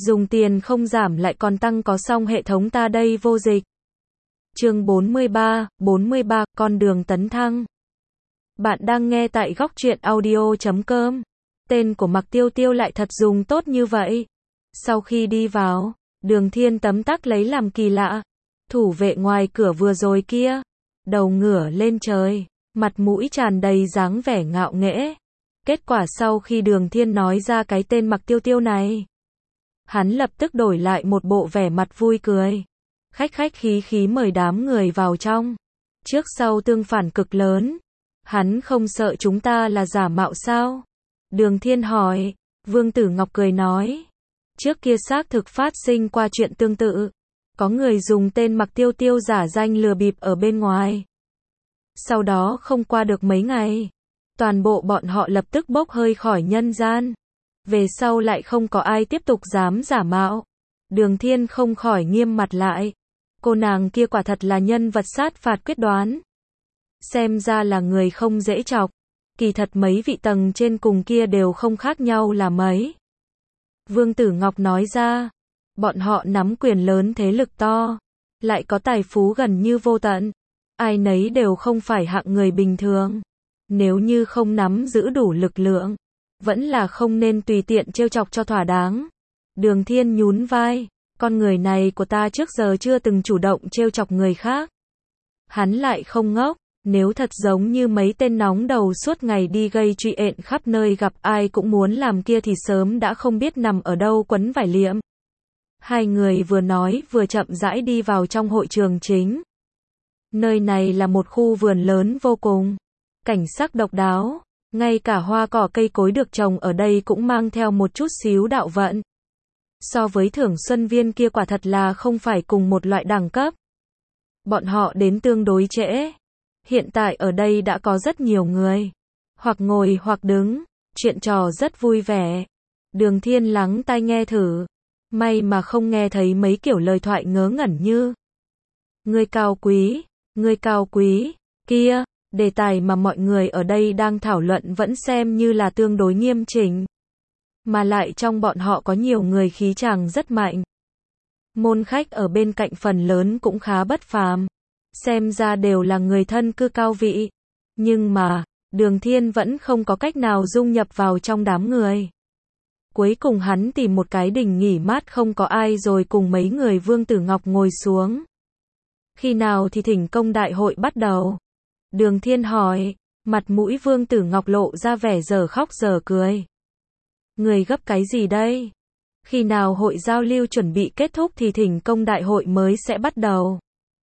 Dùng tiền không giảm lại còn tăng có xong hệ thống ta đây vô dịch. Chương 43, con đường tấn thăng. Bạn đang nghe tại góc truyện audio.com. Tên của Mạc Tiêu Tiêu lại thật dùng tốt như vậy. Sau khi đi vào, Đường Thiên tấm tắc lấy làm kỳ lạ. Thủ vệ ngoài cửa vừa rồi kia, đầu ngửa lên trời, mặt mũi tràn đầy dáng vẻ ngạo nghễ. Kết quả sau khi Đường Thiên nói ra cái tên Mạc Tiêu Tiêu này, hắn lập tức đổi lại một bộ vẻ mặt vui cười. Khách khí mời đám người vào trong. Trước sau tương phản cực lớn. Hắn không sợ chúng ta là giả mạo sao? Đường Thiên hỏi. Vương Tử Ngọc cười nói. Trước kia xác thực phát sinh qua chuyện tương tự. Có người dùng tên Mạc Tiêu Tiêu giả danh lừa bịp ở bên ngoài. Sau đó không qua được mấy ngày, toàn bộ bọn họ lập tức bốc hơi khỏi nhân gian. Về sau lại không có ai tiếp tục dám giả mạo. Đường Thiên không khỏi nghiêm mặt lại. Cô nàng kia quả thật là nhân vật sát phạt quyết đoán. Xem ra là người không dễ chọc. Kỳ thật mấy vị tầng trên cùng kia đều không khác nhau là mấy. Vương Tử Ngọc nói ra. Bọn họ nắm quyền lớn thế lực to. Lại có tài phú gần như vô tận. Ai nấy đều không phải hạng người bình thường. Nếu như không nắm giữ đủ lực lượng, vẫn là không nên tùy tiện trêu chọc cho thỏa đáng. Đường Thiên nhún vai. Con người này của ta trước giờ chưa từng chủ động trêu chọc người khác. Hắn lại không ngốc. Nếu thật giống như mấy tên nóng đầu suốt ngày đi gây chuyện khắp nơi gặp ai cũng muốn làm kia thì sớm đã không biết nằm ở đâu quấn vải liệm. Hai người vừa nói vừa chậm rãi đi vào trong hội trường chính. Nơi này là một khu vườn lớn vô cùng. Cảnh sắc độc đáo. Ngay cả hoa cỏ cây cối được trồng ở đây cũng mang theo một chút xíu đạo vận. So với Thưởng Xuân Viên kia quả thật là không phải cùng một loại đẳng cấp. Bọn họ đến tương đối trễ. Hiện tại ở đây đã có rất nhiều người. Hoặc ngồi hoặc đứng. Chuyện trò rất vui vẻ. Đường Thiên lắng tai nghe thử. May mà không nghe thấy mấy kiểu lời thoại ngớ ngẩn như Ngươi cao quý, kia. Đề tài mà mọi người ở đây đang thảo luận vẫn xem như là tương đối nghiêm chỉnh. Mà lại trong bọn họ có nhiều người khí chàng rất mạnh. Môn khách ở bên cạnh phần lớn cũng khá bất phàm. Xem ra đều là người thân cư cao vị. Nhưng mà, Đường Thiên vẫn không có cách nào dung nhập vào trong đám người. Cuối cùng hắn tìm một cái đình nghỉ mát không có ai rồi cùng mấy người Vương Tử Ngọc ngồi xuống. Khi nào thì thỉnh công đại hội bắt đầu? Đường Thiên hỏi. Mặt mũi Vương Tử Ngọc lộ ra vẻ giờ khóc giờ cười. Người gấp cái gì đây? Khi nào hội giao lưu chuẩn bị kết thúc thì thỉnh công đại hội mới sẽ bắt đầu.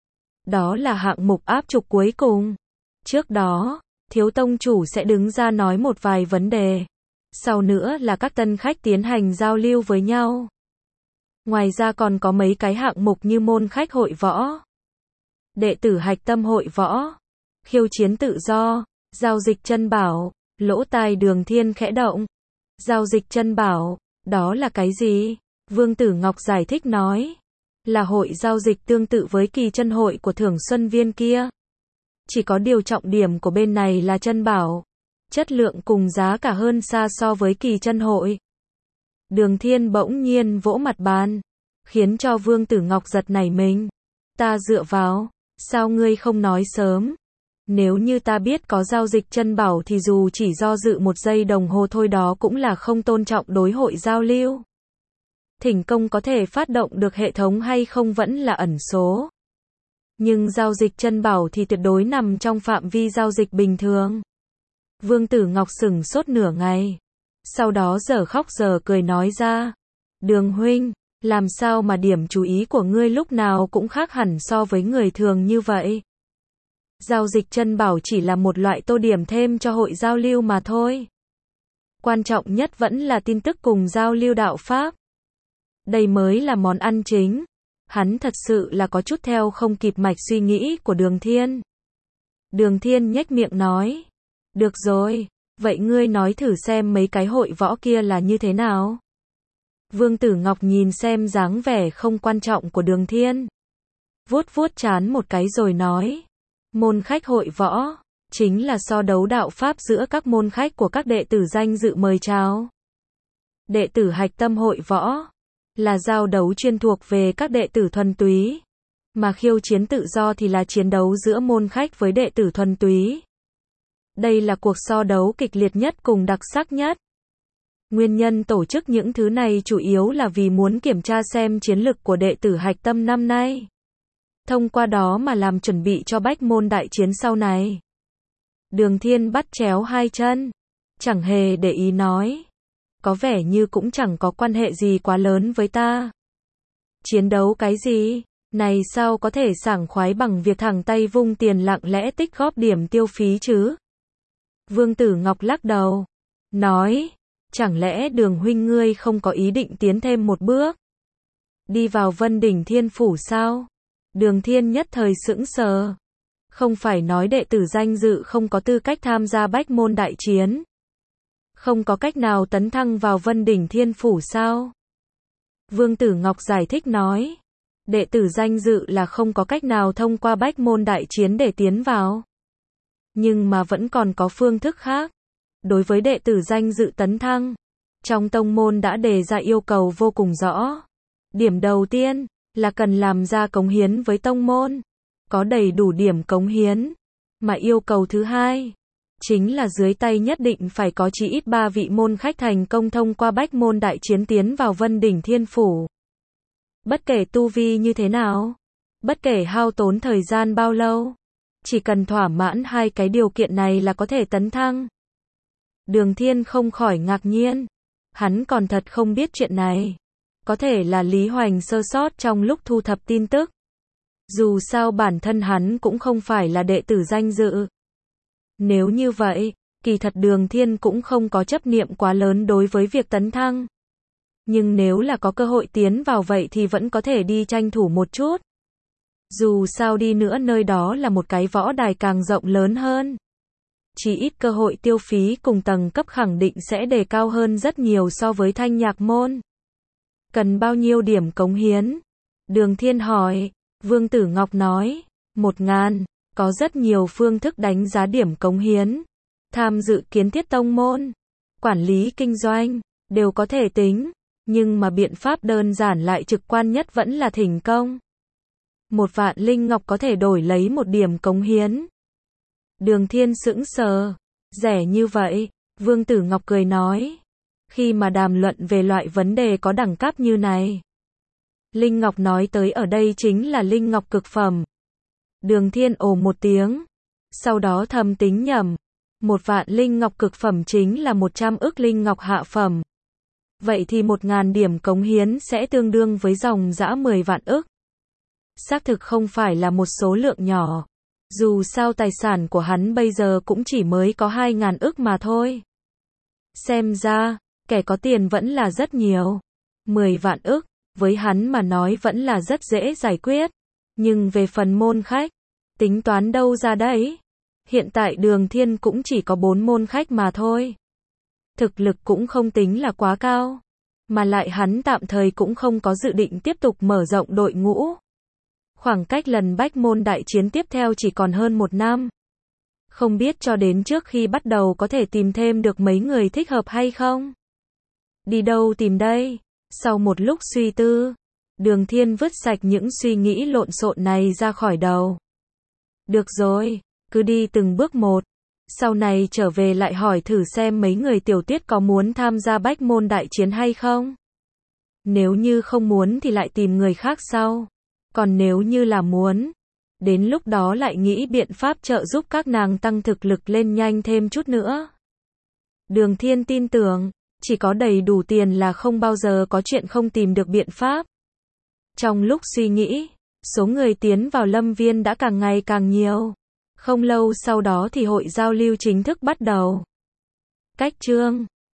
Đó là hạng mục áp trục cuối cùng. Trước đó, Thiếu Tông Chủ sẽ đứng ra nói một vài vấn đề. Sau nữa là các tân khách tiến hành giao lưu với nhau. Ngoài ra còn có mấy cái hạng mục như môn khách hội võ, đệ tử hạch tâm hội võ, khiêu chiến tự do, giao dịch chân bảo. Lỗ tai Đường Thiên khẽ động. Giao dịch chân bảo, đó là cái gì? Vương Tử Ngọc giải thích nói. Là hội giao dịch tương tự với kỳ chân hội của Thưởng Xuân Viên kia. Chỉ có điều trọng điểm của bên này là chân bảo. Chất lượng cùng giá cả hơn xa so với kỳ chân hội. Đường Thiên bỗng nhiên vỗ mặt bàn, khiến cho Vương Tử Ngọc giật nảy mình. Ta dựa vào, sao ngươi không nói sớm? Nếu như ta biết có giao dịch chân bảo thì dù chỉ do dự một giây đồng hồ thôi đó cũng là không tôn trọng đối hội giao lưu. Thỉnh công có thể phát động được hệ thống hay không vẫn là ẩn số. Nhưng giao dịch chân bảo thì tuyệt đối nằm trong phạm vi giao dịch bình thường. Vương Tử Ngọc sững sốt nửa ngày. Sau đó giờ khóc giờ cười nói ra. Đường huynh, làm sao mà điểm chú ý của ngươi lúc nào cũng khác hẳn so với người thường như vậy? Giao dịch chân bảo chỉ là một loại tô điểm thêm cho hội giao lưu mà thôi. Quan trọng nhất vẫn là tin tức cùng giao lưu đạo pháp. Đây mới là món ăn chính. Hắn thật sự là có chút theo không kịp mạch suy nghĩ của Đường Thiên. Đường Thiên nhếch miệng nói. Được rồi, vậy ngươi nói thử xem mấy cái hội võ kia là như thế nào? Vương Tử Ngọc nhìn xem dáng vẻ không quan trọng của Đường Thiên. Vuốt trán một cái rồi nói. Môn khách hội võ, chính là so đấu đạo pháp giữa các môn khách của các đệ tử danh dự mời chào. Đệ tử hạch tâm hội võ, là giao đấu chuyên thuộc về các đệ tử thuần túy, mà khiêu chiến tự do thì là chiến đấu giữa môn khách với đệ tử thuần túy. Đây là cuộc so đấu kịch liệt nhất cùng đặc sắc nhất. Nguyên nhân tổ chức những thứ này chủ yếu là vì muốn kiểm tra xem chiến lực của đệ tử hạch tâm năm nay. Thông qua đó mà làm chuẩn bị cho bách môn đại chiến sau này. Đường Thiên bắt chéo hai chân, chẳng hề để ý nói. Có vẻ như cũng chẳng có quan hệ gì quá lớn với ta. Chiến đấu cái gì? Này sao có thể sảng khoái bằng việc thẳng tay vung tiền lặng lẽ tích góp điểm tiêu phí chứ? Vương Tử Ngọc lắc đầu, nói, chẳng lẽ Đường huynh ngươi không có ý định tiến thêm một bước? Đi vào Vân Đỉnh Thiên Phủ sao? Đường Thiên nhất thời sững sờ. Không phải nói đệ tử danh dự không có tư cách tham gia bách môn đại chiến. Không có cách nào tấn thăng vào Vân Đỉnh Thiên Phủ sao? Vương Tử Ngọc giải thích nói, đệ tử danh dự là không có cách nào thông qua bách môn đại chiến để tiến vào. Nhưng mà vẫn còn có phương thức khác. Đối với đệ tử danh dự tấn thăng, trong tông môn đã đề ra yêu cầu vô cùng rõ. Điểm đầu tiên là cần làm ra cống hiến với tông môn, có đầy đủ điểm cống hiến. Mà yêu cầu thứ hai chính là dưới tay nhất định phải có chí ít 3 vị môn khách thành công thông qua bách môn đại chiến tiến vào Vân Đỉnh Thiên Phủ. Bất kể tu vi như thế nào, bất kể hao tốn thời gian bao lâu, chỉ cần thỏa mãn hai cái điều kiện này là có thể tấn thăng. Đường Thiên không khỏi ngạc nhiên. Hắn còn thật không biết chuyện này. Có thể là Lý Hoành sơ sót trong lúc thu thập tin tức. Dù sao bản thân hắn cũng không phải là đệ tử danh dự. Nếu như vậy, kỳ thật Đường Thiên cũng không có chấp niệm quá lớn đối với việc tấn thăng. Nhưng nếu là có cơ hội tiến vào vậy thì vẫn có thể đi tranh thủ một chút. Dù sao đi nữa nơi đó là một cái võ đài càng rộng lớn hơn. Chỉ ít cơ hội tiêu phí cùng tầng cấp khẳng định sẽ đề cao hơn rất nhiều so với thanh nhạc môn. Cần bao nhiêu điểm cống hiến? Đường Thiên hỏi. Vương Tử Ngọc nói, 1000, có rất nhiều phương thức đánh giá điểm cống hiến. Tham dự kiến thiết tông môn, quản lý kinh doanh, đều có thể tính. Nhưng mà biện pháp đơn giản lại trực quan nhất vẫn là thỉnh công. 1.000 linh ngọc có thể đổi lấy 1 điểm cống hiến. Đường Thiên sững sờ. Rẻ như vậy? Vương Tử Ngọc cười nói. Khi mà đàm luận về loại vấn đề có đẳng cấp như này. Linh ngọc nói tới ở đây chính là linh ngọc cực phẩm. Đường Thiên ồ một tiếng. Sau đó thầm tính nhầm. 1.000 linh ngọc cực phẩm chính là 100 ức linh ngọc hạ phẩm. Vậy thì 1000 điểm cống hiến sẽ tương đương với dòng dã 10 vạn ức. Xác thực không phải là một số lượng nhỏ. Dù sao tài sản của hắn bây giờ cũng chỉ mới có 2000 ức mà thôi. Xem ra, kẻ có tiền vẫn là rất nhiều. 10 vạn ức, với hắn mà nói vẫn là rất dễ giải quyết. Nhưng về phần môn khách, tính toán đâu ra đấy? Hiện tại Đường Thiên cũng chỉ có 4 môn khách mà thôi. Thực lực cũng không tính là quá cao. Mà lại hắn tạm thời cũng không có dự định tiếp tục mở rộng đội ngũ. Khoảng cách lần bách môn đại chiến tiếp theo chỉ còn hơn 1 năm. Không biết cho đến trước khi bắt đầu có thể tìm thêm được mấy người thích hợp hay không? Đi đâu tìm đây? Sau một lúc suy tư, Đường Thiên vứt sạch những suy nghĩ lộn xộn này ra khỏi đầu. Được rồi, cứ đi từng bước một. Sau này trở về lại hỏi thử xem mấy người Tiểu Tuyết có muốn tham gia bách môn đại chiến hay không? Nếu như không muốn thì lại tìm người khác sau. Còn nếu như là muốn, đến lúc đó lại nghĩ biện pháp trợ giúp các nàng tăng thực lực lên nhanh thêm chút nữa. Đường Thiên tin tưởng, chỉ có đầy đủ tiền là không bao giờ có chuyện không tìm được biện pháp. Trong lúc suy nghĩ, số người tiến vào Lâm Viên đã càng ngày càng nhiều. Không lâu sau đó thì hội giao lưu chính thức bắt đầu. Cách chương